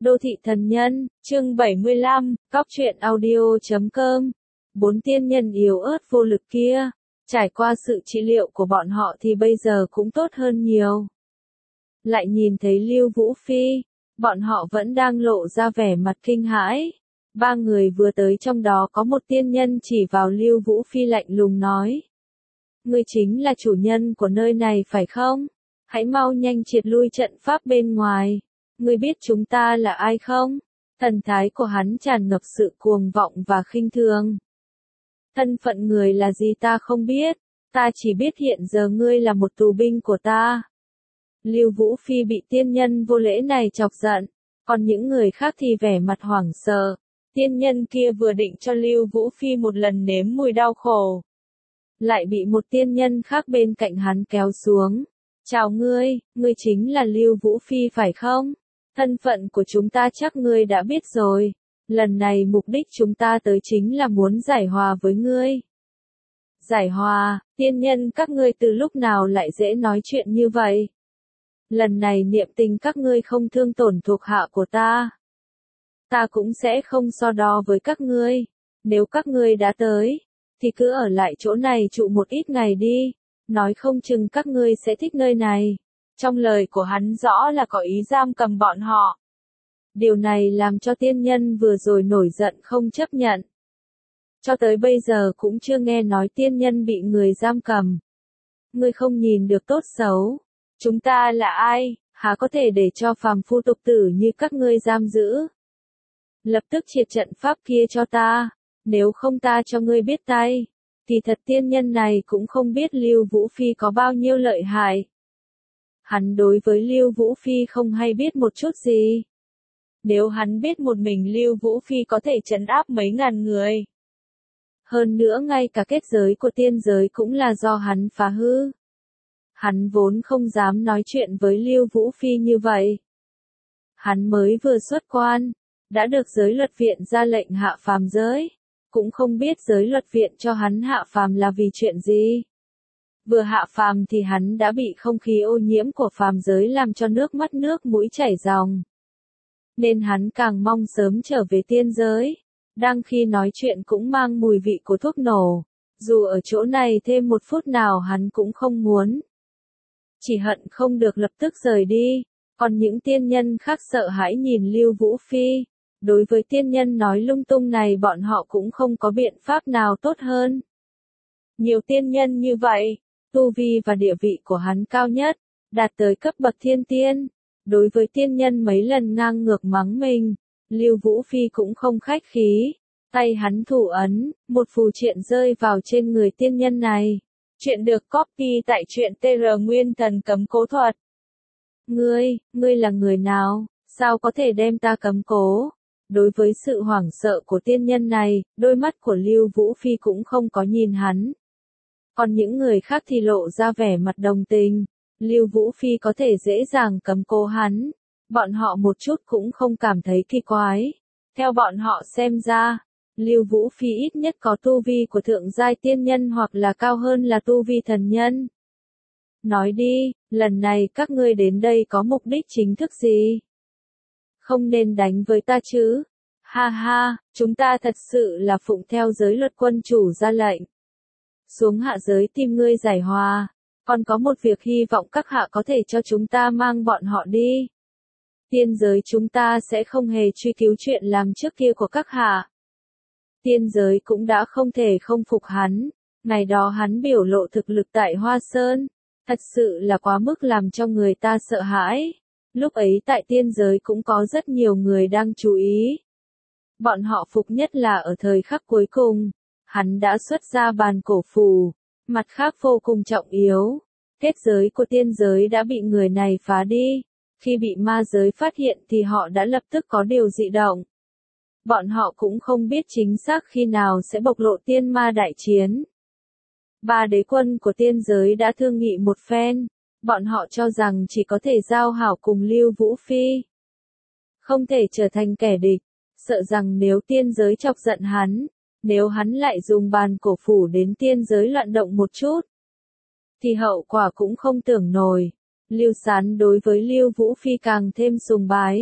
Đô thị thần nhân, chương 75, cóc truyện audio.com. 4 tiên nhân yếu ớt vô lực kia, trải qua sự trị liệu của bọn họ thì bây giờ cũng tốt hơn nhiều. Lại nhìn thấy Lưu Vũ Phi, bọn họ vẫn đang lộ ra vẻ mặt kinh hãi. 3 người vừa tới trong đó có một tiên nhân chỉ vào Lưu Vũ Phi lạnh lùng nói. Ngươi chính là chủ nhân của nơi này phải không? Hãy mau nhanh triệt lui trận pháp bên ngoài. Ngươi biết chúng ta là ai không? Thần thái của hắn tràn ngập sự cuồng vọng và khinh thường. Thân phận người là gì ta không biết, ta chỉ biết hiện giờ ngươi là một tù binh của ta. Lưu Vũ Phi bị tiên nhân vô lễ này chọc giận, còn những người khác thì vẻ mặt hoảng sợ. Tiên nhân kia vừa định cho Lưu Vũ Phi một lần nếm mùi đau khổ, lại bị một tiên nhân khác bên cạnh hắn kéo xuống. Chào ngươi chính là Lưu Vũ Phi phải không? Thân phận của chúng ta chắc ngươi đã biết rồi. Lần này mục đích chúng ta tới chính là muốn giải hòa với ngươi. Giải hòa, tiên nhân các ngươi từ lúc nào lại dễ nói chuyện như vậy? Lần này niệm tình các ngươi không thương tổn thuộc hạ của ta. Ta cũng sẽ không so đo với các ngươi. Nếu các ngươi đã tới, thì cứ ở lại chỗ này trụ một ít ngày đi. Nói không chừng các ngươi sẽ thích nơi này. Trong lời của hắn rõ là có ý giam cầm bọn họ. Điều này làm cho tiên nhân vừa rồi nổi giận không chấp nhận. Cho tới bây giờ cũng chưa nghe nói tiên nhân bị người giam cầm. Ngươi không nhìn được tốt xấu. Chúng ta là ai, há có thể để cho phàm phu tục tử như các ngươi giam giữ. Lập tức triệt trận pháp kia cho ta, nếu không ta cho ngươi biết tay. Thì thật tiên nhân này cũng không biết Lưu Vũ Phi có bao nhiêu lợi hại. Hắn đối với Lưu Vũ Phi không hay biết một chút gì. Nếu hắn biết một mình Lưu Vũ Phi có thể trấn áp mấy ngàn người. Hơn nữa ngay cả kết giới của tiên giới cũng là do hắn phá hư. Hắn vốn không dám nói chuyện với Lưu Vũ Phi như vậy. Hắn mới vừa xuất quan, đã được giới luật viện ra lệnh hạ phàm giới. Cũng không biết giới luật viện cho hắn hạ phàm là vì chuyện gì. Vừa hạ phàm thì hắn đã bị không khí ô nhiễm của phàm giới làm cho nước mắt nước mũi chảy ròng. Nên hắn càng mong sớm trở về tiên giới. Đang khi nói chuyện cũng mang mùi vị của thuốc nổ. Dù ở chỗ này thêm một phút nào hắn cũng không muốn. Chỉ hận không được lập tức rời đi. Còn những tiên nhân khác sợ hãi nhìn Lưu Vũ Phi. Đối với tiên nhân nói lung tung này bọn họ cũng không có biện pháp nào tốt hơn. Nhiều tiên nhân như vậy, tu vi và địa vị của hắn cao nhất, đạt tới cấp bậc thiên tiên. Đối với tiên nhân mấy lần ngang ngược mắng mình, Lưu Vũ Phi cũng không khách khí. Tay hắn thủ ấn, một phù triện rơi vào trên người tiên nhân này. Chuyện được copy tại truyện TR Nguyên Thần Cấm Cố Thuật. Ngươi là người nào, sao có thể đem ta cấm cố? Đối với sự hoảng sợ của tiên nhân này, đôi mắt của Lưu Vũ Phi cũng không có nhìn hắn. Còn những người khác thì lộ ra vẻ mặt đồng tình. Lưu Vũ Phi có thể dễ dàng cấm cố hắn. Bọn họ một chút cũng không cảm thấy kỳ quái. Theo bọn họ xem ra, Lưu Vũ Phi ít nhất có tu vi của thượng giai tiên nhân hoặc là cao hơn là tu vi thần nhân. Nói đi, lần này các ngươi đến đây có mục đích chính thức gì? Không nên đánh với ta chứ. Ha ha, chúng ta thật sự là phụng theo giới luật quân chủ ra lệnh. Xuống hạ giới tìm ngươi giải hòa. Còn có một việc hy vọng các hạ có thể cho chúng ta mang bọn họ đi. Tiên giới chúng ta sẽ không hề truy cứu chuyện làm trước kia của các hạ. Tiên giới cũng đã không thể không phục hắn. Ngày đó hắn biểu lộ thực lực tại Hoa Sơn. Thật sự là quá mức làm cho người ta sợ hãi. Lúc ấy tại tiên giới cũng có rất nhiều người đang chú ý. Bọn họ phục nhất là ở thời khắc cuối cùng. Hắn đã xuất ra bàn cổ phù. Mặt khác vô cùng trọng yếu. Kết giới của tiên giới đã bị người này phá đi. Khi bị ma giới phát hiện thì họ đã lập tức có điều dị động. Bọn họ cũng không biết chính xác khi nào sẽ bộc lộ tiên ma đại chiến. 3 đế quân của tiên giới đã thương nghị một phen. Bọn họ cho rằng chỉ có thể giao hảo cùng Lưu Vũ Phi. Không thể trở thành kẻ địch. Sợ rằng nếu tiên giới chọc giận hắn, nếu hắn lại dùng bàn cổ phủ đến tiên giới loạn động một chút, thì hậu quả cũng không tưởng nổi. Lưu Sán đối với Lưu Vũ Phi càng thêm sùng bái.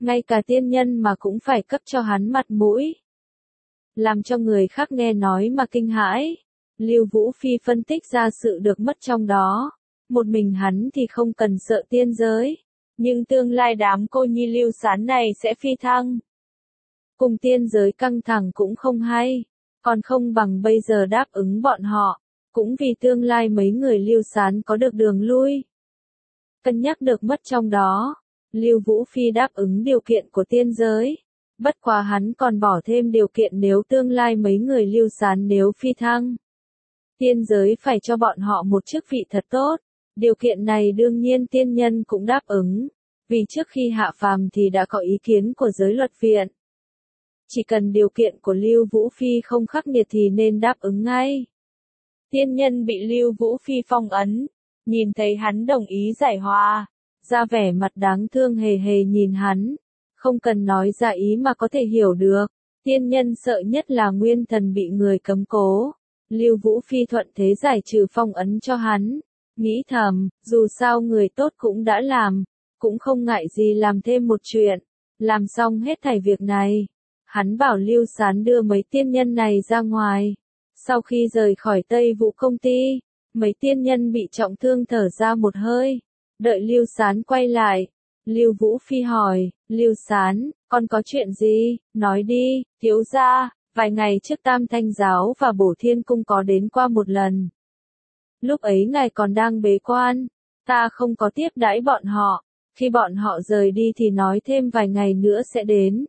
ngay cả tiên nhân mà cũng phải cấp cho hắn mặt mũi. Làm cho người khác nghe nói mà kinh hãi. Lưu Vũ Phi phân tích ra sự được mất trong đó. Một mình hắn thì không cần sợ tiên giới. Nhưng tương lai đám cô nhi Lưu Sán này sẽ phi thăng. Cùng tiên giới căng thẳng cũng không hay. Còn không bằng bây giờ đáp ứng bọn họ. Cũng vì tương lai mấy người Lưu Sán có được đường lui. Cân nhắc được mất trong đó. Lưu Vũ Phi đáp ứng điều kiện của tiên giới. Bất quá hắn còn bỏ thêm điều kiện nếu tương lai mấy người Lưu Sán nếu phi thăng. Tiên giới phải cho bọn họ một chức vị thật tốt. Điều kiện này đương nhiên tiên nhân cũng đáp ứng. Vì trước khi hạ phàm thì đã có ý kiến của giới luật viện. Chỉ cần điều kiện của Lưu Vũ Phi không khắc nghiệt thì nên đáp ứng ngay. Tiên nhân bị Lưu Vũ Phi phong ấn. Nhìn thấy hắn đồng ý giải hòa. Ra vẻ mặt đáng thương hề hề nhìn hắn. Không cần nói ra ý mà có thể hiểu được. Tiên nhân sợ nhất là nguyên thần bị người cấm cố. Lưu Vũ Phi thuận thế giải trừ phong ấn cho hắn. Nghĩ thầm, dù sao người tốt cũng đã làm. Cũng không ngại gì làm thêm một chuyện. Làm xong hết thảy việc này. Hắn bảo Lưu Sán đưa mấy tiên nhân này ra ngoài. Sau khi rời khỏi Tây Vũ công ty, mấy tiên nhân bị trọng thương thở ra một hơi. Đợi Lưu Sán quay lại. Lưu Vũ Phi hỏi, Lưu Sán, con có chuyện gì, nói đi, thiếu gia, vài ngày trước Tam Thanh Giáo và Bổ Thiên Cung có đến qua một lần. Lúc ấy ngài còn đang bế quan, ta không có tiếp đãi bọn họ, khi bọn họ rời đi thì nói thêm vài ngày nữa sẽ đến.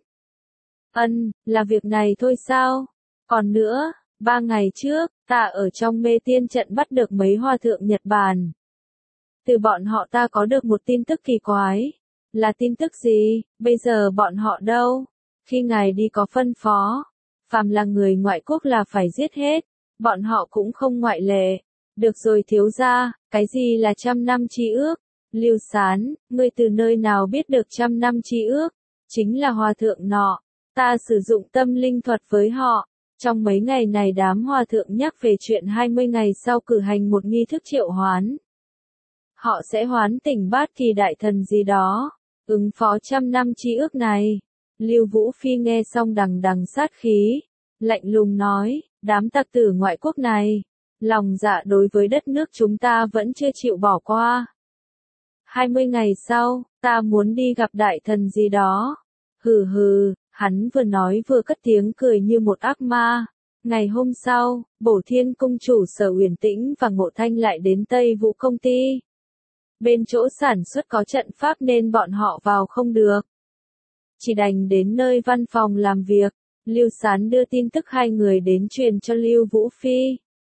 Là việc này thôi sao? Còn nữa, 3 ngày trước, ta ở trong mê tiên trận bắt được mấy hòa thượng Nhật Bản. Từ bọn họ ta có được một tin tức kỳ quái. Là tin tức gì? Bây giờ bọn họ đâu? Khi ngài đi có phân phó. Phàm là người ngoại quốc là phải giết hết. Bọn họ cũng không ngoại lệ. Được rồi thiếu gia, cái gì là 100 năm chi ước? Lưu Sán, ngươi từ nơi nào biết được 100 năm chi ước? Chính là hòa thượng nọ. Ta sử dụng tâm linh thuật với họ. Trong mấy ngày này đám hòa thượng nhắc về chuyện 20 ngày sau cử hành một nghi thức triệu hoán. Họ sẽ hoán tỉnh Bát Kỳ đại thần gì đó. Ứng phó 100 năm chi ước này. Lưu Vũ Phi nghe xong đằng đằng sát khí. Lạnh lùng nói, đám tặc tử ngoại quốc này. Lòng dạ đối với đất nước chúng ta vẫn chưa chịu bỏ qua. 20 ngày sau, ta muốn đi gặp đại thần gì đó. Hừ hừ, hắn vừa nói vừa cất tiếng cười như một ác ma. Ngày hôm sau, Bổ Thiên Cung chủ Sở Uyển Tĩnh và Ngộ Thanh lại đến Tây Vũ công ty. Bên chỗ sản xuất có trận pháp nên bọn họ vào không được. Chỉ đành đến nơi văn phòng làm việc. Lưu Sán đưa tin tức hai người đến truyền cho Lưu Vũ Phi.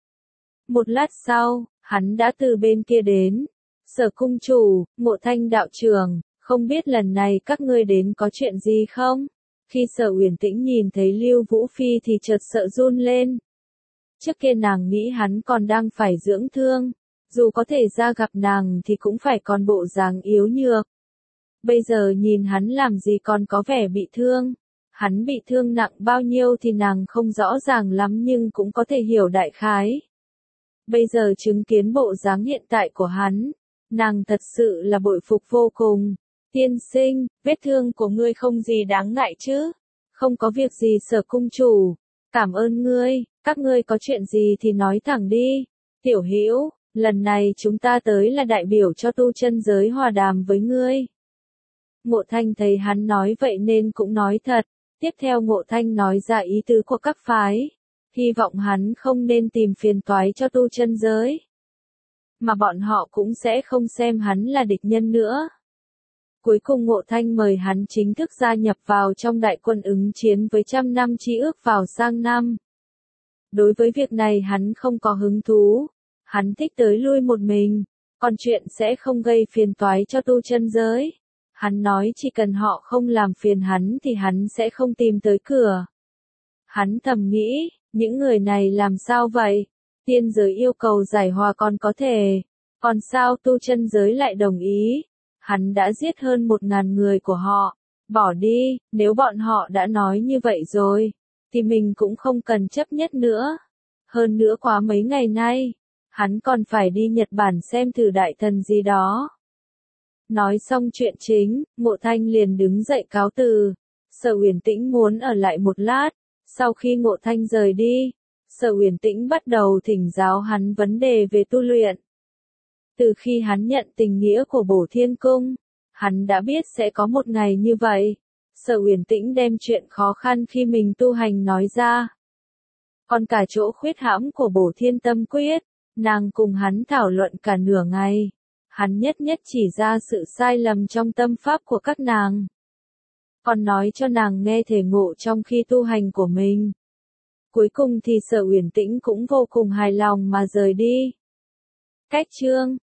Một lát sau, hắn đã từ bên kia đến. Sở cung chủ, Ngộ Thanh đạo trưởng, không biết lần này các ngươi đến có chuyện gì không? Khi Sở Uyển Tĩnh nhìn thấy Lưu Vũ Phi thì chợt sợ run lên. Trước kia nàng nghĩ hắn còn đang phải dưỡng thương. Dù có thể ra gặp nàng thì cũng phải còn bộ dáng yếu nhược. Bây giờ nhìn hắn làm gì còn có vẻ bị thương. Hắn bị thương nặng bao nhiêu thì nàng không rõ ràng lắm nhưng cũng có thể hiểu đại khái. Bây giờ chứng kiến bộ dáng hiện tại của hắn, nàng thật sự là bội phục vô cùng. Tiên sinh, vết thương của ngươi không gì đáng ngại chứ? Không có việc gì Sở cung chủ. Cảm ơn ngươi, các ngươi có chuyện gì thì nói thẳng đi. Tiểu Hữu, lần này chúng ta tới là đại biểu cho tu chân giới hòa đàm với ngươi. Ngộ Thanh thấy hắn nói vậy nên cũng nói thật. Tiếp theo Ngộ Thanh nói ra ý tứ của các phái. Hy vọng hắn không nên tìm phiền toái cho tu chân giới. Mà bọn họ cũng sẽ không xem hắn là địch nhân nữa. Cuối cùng Ngộ Thanh mời hắn chính thức gia nhập vào trong đại quân ứng chiến với 100 năm chi ước vào sang năm. Đối với việc này hắn không có hứng thú. Hắn thích tới lui một mình. Còn chuyện sẽ không gây phiền toái cho tu chân giới. Hắn nói chỉ cần họ không làm phiền hắn thì hắn sẽ không tìm tới cửa. Hắn thầm nghĩ, những người này làm sao vậy? Tiên giới yêu cầu giải hòa còn có thể. Còn sao tu chân giới lại đồng ý? Hắn đã giết hơn 1.000 người của họ. Bỏ đi, nếu bọn họ đã nói như vậy rồi, thì mình cũng không cần chấp nhất nữa. Hơn nữa quá mấy ngày nay, hắn còn phải đi Nhật Bản xem thử đại thần gì đó. Nói xong chuyện chính, Mộ Thanh liền đứng dậy cáo từ. Sở Uyển Tĩnh muốn ở lại một lát, sau khi Mộ Thanh rời đi, Sở Uyển Tĩnh bắt đầu thỉnh giáo hắn vấn đề về tu luyện. Từ khi hắn nhận tình nghĩa của Bổ Thiên Cung, hắn đã biết sẽ có một ngày như vậy. Sở Uyển Tĩnh đem chuyện khó khăn khi mình tu hành nói ra. Còn cả chỗ khuyết hãm của Bổ Thiên Tâm Quyết, nàng cùng hắn thảo luận cả nửa ngày. Hắn nhất nhất chỉ ra sự sai lầm trong tâm pháp của các nàng. Còn nói cho nàng nghe thể ngộ trong khi tu hành của mình. Cuối cùng thì Sở Uyển Tĩnh cũng vô cùng hài lòng mà rời đi. Cách chương